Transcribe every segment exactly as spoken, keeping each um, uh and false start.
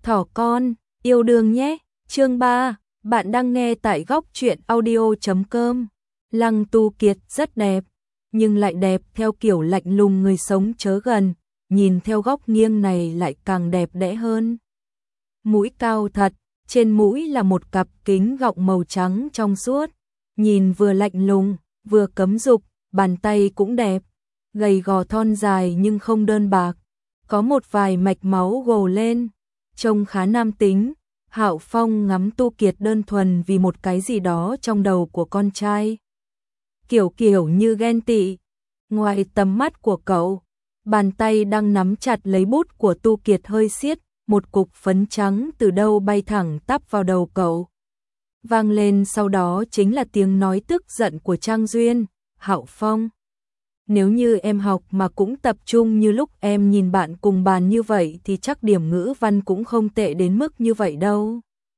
Thỏ con, yêu đương nhé. Chương ba, bạn đang nghe tại góc truyện audio chấm com. Lăng Tu Kiệt rất đẹp, nhưng lại đẹp theo kiểu lạnh lùng người sống chớ gần, nhìn theo góc nghiêng này lại càng đẹp đẽ hơn. Mũi cao thật, trên mũi là một cặp kính gọng màu trắng trong suốt, nhìn vừa lạnh lùng, vừa cấm dục, bàn tay cũng đẹp, gầy gò thon dài nhưng không đơn bạc, có một vài mạch máu gồ lên, trông khá nam tính. Hạo Phong ngắm Tu Kiệt đơn thuần vì một cái gì đó trong đầu của con trai. Kiểu kiểu như ghen tị. Ngoài tầm mắt của cậu, bàn tay đang nắm chặt lấy bút của Tu Kiệt hơi siết, một cục phấn trắng từ đâu bay thẳng tắp vào đầu cậu. Vang lên sau đó chính là tiếng nói tức giận của Trang Duyên. Hạo Phong, nếu như em học mà cũng tập trung như lúc em nhìn bạn cùng bàn như vậy thì chắc điểm ngữ văn cũng không tệ đến mức như vậy đâu.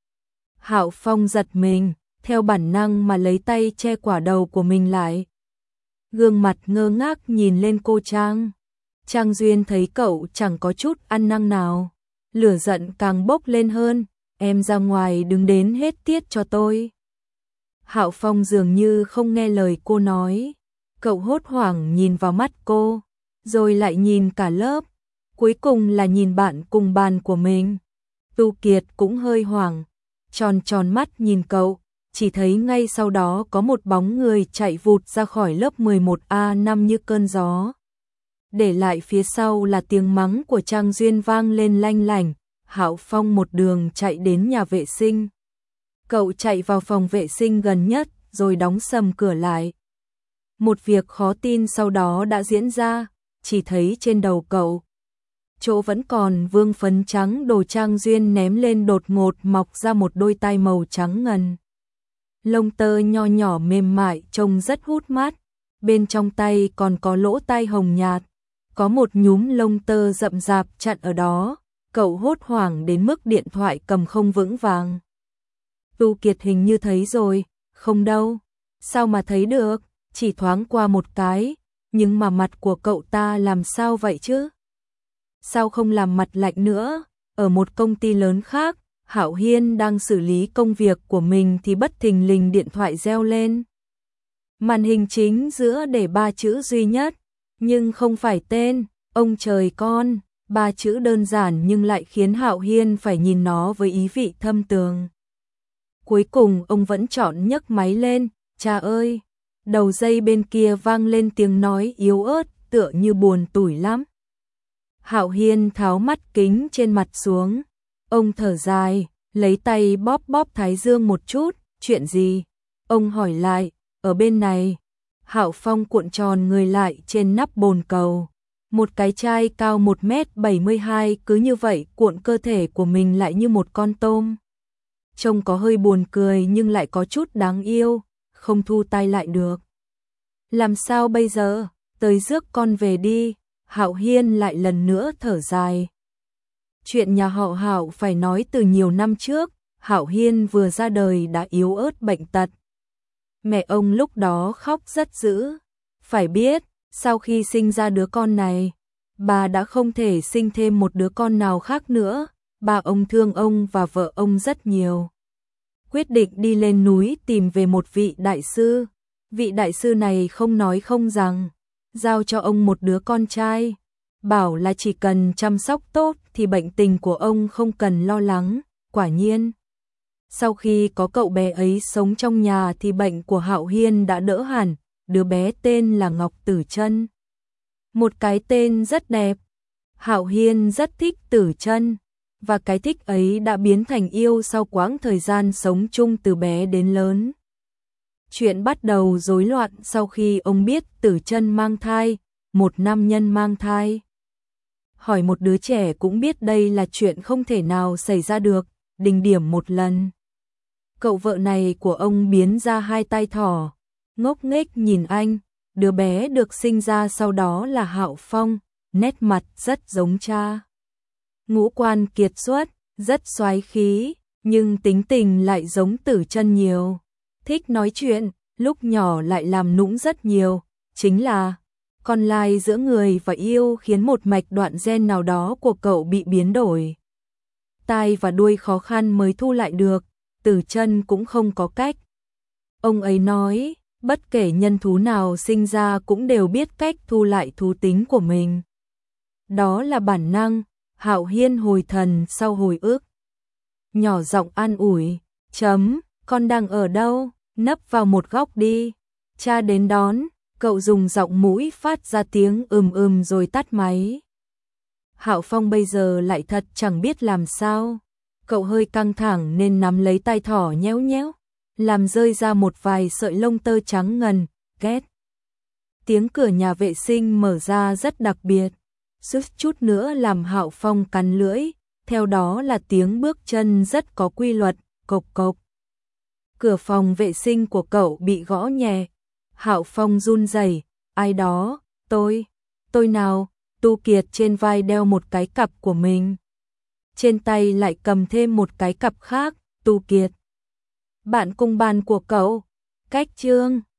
Hạo Phong giật mình, theo bản năng mà lấy tay che quả đầu của mình lại. Gương mặt ngơ ngác nhìn lên cô Trang. Trang Duyên thấy cậu chẳng có chút ăn năng nào, lửa giận càng bốc lên hơn. Em ra ngoài đứng đến hết tiết cho tôi. Hạo Phong dường như không nghe lời cô nói. Cậu hốt hoảng nhìn vào mắt cô, rồi lại nhìn cả lớp, cuối cùng là nhìn bạn cùng bàn của mình. Tu Kiệt cũng hơi hoảng, tròn tròn mắt nhìn cậu, chỉ thấy ngay sau đó có một bóng người chạy vụt ra khỏi lớp mười một A năm như cơn gió. Để lại phía sau là tiếng mắng của Trang Duyên vang lên lanh lảnh. Hạo Phong một đường chạy đến nhà vệ sinh. Cậu chạy vào phòng vệ sinh gần nhất rồi đóng sầm cửa lại. Một việc khó tin sau đó đã diễn ra, chỉ thấy trên đầu cậu, chỗ vẫn còn vương phấn trắng đồ Trang Duyên ném lên đột ngột mọc ra một đôi tai màu trắng ngần. Lông tơ nho nhỏ mềm mại trông rất hút mắt, bên trong tay còn có lỗ tai hồng nhạt, có một nhúm lông tơ rậm rạp chặn ở đó, cậu hốt hoảng đến mức điện thoại cầm không vững vàng. Tu Kiệt hình như thấy rồi, không đâu, sao mà thấy được? Chỉ thoáng qua một cái, nhưng mà mặt của cậu ta làm sao vậy chứ? Sao không làm mặt lạnh nữa? Ở một công ty lớn khác, Hạo Hiên đang xử lý công việc của mình thì bất thình lình điện thoại reo lên. Màn hình chính giữa để ba chữ duy nhất, nhưng không phải tên, ông trời con, ba chữ đơn giản nhưng lại khiến Hạo Hiên phải nhìn nó với ý vị thâm tường. Cuối cùng ông vẫn chọn nhấc máy lên, cha ơi! Đầu dây bên kia vang lên tiếng nói yếu ớt, tựa như buồn tủi lắm. Hạo Hiên tháo mắt kính trên mặt xuống, ông thở dài, lấy tay bóp bóp thái dương một chút, chuyện gì? Ông hỏi lại, ở bên này. Hạo Phong cuộn tròn người lại trên nắp bồn cầu. Một cái chai cao một mét bảy mươi hai cứ như vậy cuộn cơ thể của mình lại như một con tôm. Trông có hơi buồn cười nhưng lại có chút đáng yêu. Không thu tay lại được. Làm sao bây giờ? Tới rước con về đi. Hạo Hiên lại lần nữa thở dài. Chuyện nhà họ Hạo phải nói từ nhiều năm trước. Hạo Hiên vừa ra đời đã yếu ớt bệnh tật. Mẹ ông lúc đó khóc rất dữ. Phải biết, sau khi sinh ra đứa con này, bà đã không thể sinh thêm một đứa con nào khác nữa. Bà ông thương ông và vợ ông rất nhiều. Quyết định đi lên núi tìm về một vị đại sư. Vị đại sư này không nói không rằng, giao cho ông một đứa con trai, bảo là chỉ cần chăm sóc tốt thì bệnh tình của ông không cần lo lắng. Quả nhiên, sau khi có cậu bé ấy sống trong nhà thì bệnh của Hạo Hiên đã đỡ hẳn. Đứa bé tên là Ngọc Tử Trân. Một cái tên rất đẹp. Hạo Hiên rất thích Tử Trân. Và cái thích ấy đã biến thành yêu sau quãng thời gian sống chung từ bé đến lớn. Chuyện bắt đầu rối loạn sau khi ông biết Tử Trân mang thai, một nam nhân mang thai. Hỏi một đứa trẻ cũng biết đây là chuyện không thể nào xảy ra được, đỉnh điểm một lần. Cậu vợ này của ông biến ra hai tai thỏ, ngốc nghếch nhìn anh, đứa bé được sinh ra sau đó là Hạo Phong, nét mặt rất giống cha. Ngũ quan kiệt xuất, rất soái khí, nhưng tính tình lại giống Tử Trân nhiều. Thích nói chuyện, lúc nhỏ lại làm nũng rất nhiều, chính là con lai giữa người và yêu khiến một mạch đoạn gen nào đó của cậu bị biến đổi. tai và đuôi khó khăn mới thu lại được, Tử Chân cũng không có cách. Ông ấy nói, bất kể nhân thú nào sinh ra cũng đều biết cách thu lại thú tính của mình. Đó là bản năng. Hạo Hiên hồi thần sau hồi ức. Nhỏ giọng an ủi, chấm, con đang ở đâu, nấp vào một góc đi. Cha đến đón, cậu dùng giọng mũi phát ra tiếng ừm ừm rồi tắt máy. Hạo Phong bây giờ lại thật chẳng biết làm sao. Cậu hơi căng thẳng nên nắm lấy tay thỏ nhéo nhéo, làm rơi ra một vài sợi lông tơ trắng ngần, két. Tiếng cửa nhà vệ sinh mở ra rất đặc biệt, suýt chút nữa làm Hạo Phong cắn lưỡi, theo đó là tiếng bước chân rất có quy luật, cộc cộc. Cửa phòng vệ sinh của cậu bị gõ nhẹ. Hạo Phong run rẩy, ai đó, tôi, tôi nào? Tu Kiệt trên vai đeo một cái cặp của mình, trên tay lại cầm thêm một cái cặp khác. Tu Kiệt, bạn cùng bàn của cậu, cách Trương.